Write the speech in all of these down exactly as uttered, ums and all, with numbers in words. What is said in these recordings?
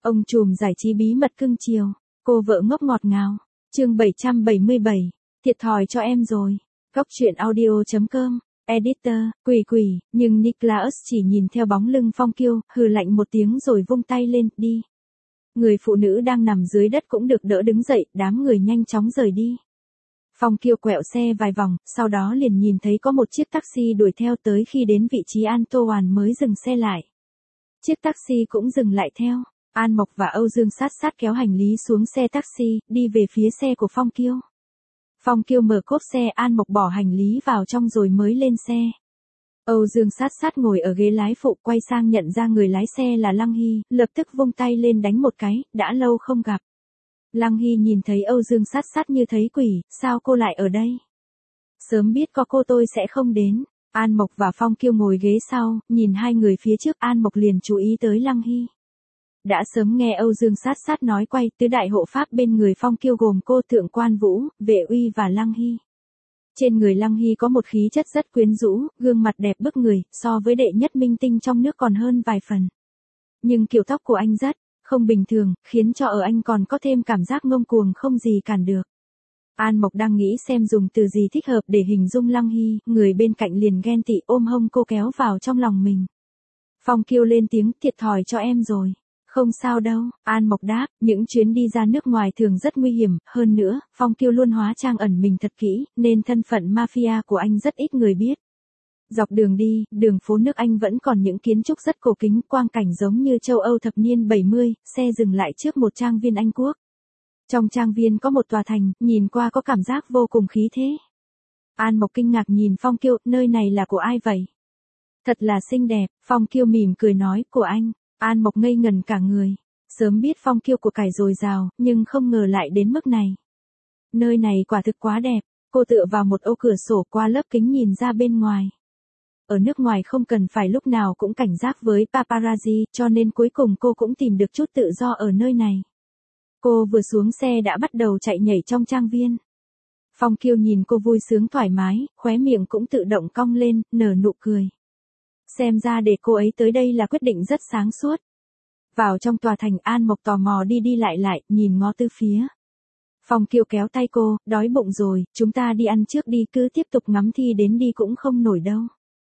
Ông trùm giải trí bí mật cưng chiều, cô vợ ngốc ngọt ngào. Chương bảy trăm bảy mươi bảy, thiệt thòi cho em rồi. Góc truyện audio chấm com, editor, quỷ quỷ, nhưng Nicholas chỉ nhìn theo bóng lưng Phong Kiêu, hừ lạnh một tiếng rồi vung tay lên, đi. Người phụ nữ đang nằm dưới đất cũng được đỡ đứng dậy, đám người nhanh chóng rời đi. Phong Kiêu quẹo xe vài vòng, sau đó liền nhìn thấy có một chiếc taxi đuổi theo tới, khi đến vị trí An Tô Hoàn mới dừng xe lại. Chiếc taxi cũng dừng lại theo. An Mộc và Âu Dương sát sát kéo hành lý xuống xe taxi, đi về phía xe của Phong Kiêu. Phong Kiêu mở cốp xe, An Mộc bỏ hành lý vào trong rồi mới lên xe. Âu Dương sát sát ngồi ở ghế lái phụ, quay sang nhận ra người lái xe là Lăng Hy, lập tức vung tay lên đánh một cái, đã lâu không gặp. Lăng Hy nhìn thấy Âu Dương sát sát như thấy quỷ, sao cô lại ở đây? Sớm biết có cô tôi sẽ không đến. An Mộc và Phong Kiêu ngồi ghế sau, nhìn hai người phía trước, An Mộc liền chú ý tới Lăng Hy. Đã sớm nghe Âu Dương sát sát nói quay tứ đại hộ pháp bên người Phong Kiêu gồm cô, Thượng Quan Vũ, Vệ Uy và Lăng Hy. Trên người Lăng Hy có một khí chất rất quyến rũ, gương mặt đẹp bức người, so với đệ nhất minh tinh trong nước còn hơn vài phần. Nhưng kiểu tóc của anh rất không bình thường, khiến cho ở anh còn có thêm cảm giác ngông cuồng không gì cản được. An Mộc đang nghĩ xem dùng từ gì thích hợp để hình dung Lăng Hy, người bên cạnh liền ghen tị ôm hông cô kéo vào trong lòng mình. Phong Kiêu lên tiếng, thiệt thòi cho em rồi. Không sao đâu, An Mộc đáp, những chuyến đi ra nước ngoài thường rất nguy hiểm, hơn nữa, Phong Kiêu luôn hóa trang ẩn mình thật kỹ, nên thân phận mafia của anh rất ít người biết. Dọc đường đi, đường phố nước Anh vẫn còn những kiến trúc rất cổ kính, quang cảnh giống như châu Âu thập niên bảy mươi, xe dừng lại trước một trang viên Anh Quốc. Trong trang viên có một tòa thành, nhìn qua có cảm giác vô cùng khí thế. An Mộc kinh ngạc nhìn Phong Kiêu, nơi này là của ai vậy? Thật là xinh đẹp, Phong Kiêu mỉm cười nói, của anh. An Mộc ngây ngần cả người. Sớm biết Phong Kiêu của cải dồi dào, nhưng không ngờ lại đến mức này. Nơi này quả thực quá đẹp, cô tựa vào một ô cửa sổ qua lớp kính nhìn ra bên ngoài. Ở nước ngoài không cần phải lúc nào cũng cảnh giác với paparazzi, cho nên cuối cùng cô cũng tìm được chút tự do ở nơi này. Cô vừa xuống xe đã bắt đầu chạy nhảy trong trang viên. Phong Kiêu nhìn cô vui sướng thoải mái, khóe miệng cũng tự động cong lên, nở nụ cười. Xem ra để cô ấy tới đây là quyết định rất sáng suốt. Vào trong tòa thành, An Mộc tò mò đi đi lại lại, nhìn ngó tứ phía. Phong Kiêu kéo tay cô, đói bụng rồi, chúng ta đi ăn trước đi, cứ tiếp tục ngắm thi đến đi cũng không nổi đâu.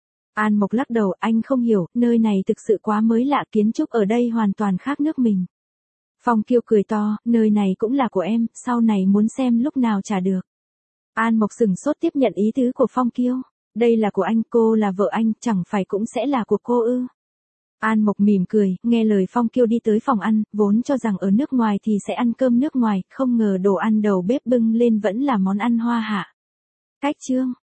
An Mộc lắc đầu, anh không hiểu, nơi này thực sự quá mới lạ, kiến trúc ở đây hoàn toàn khác nước mình. Phong Kiêu cười to, nơi này cũng là của em, sau này muốn xem lúc nào trả được. An Mộc sừng sốt tiếp nhận ý tứ của Phong Kiêu. Đây là của anh, cô là vợ anh, chẳng phải cũng sẽ là của cô ư? An Mộc mỉm cười, nghe lời Phong Kiêu đi tới phòng ăn, vốn cho rằng ở nước ngoài thì sẽ ăn cơm nước ngoài, không ngờ đồ ăn đầu bếp bưng lên vẫn là món ăn Hoa Hạ. Cách chương.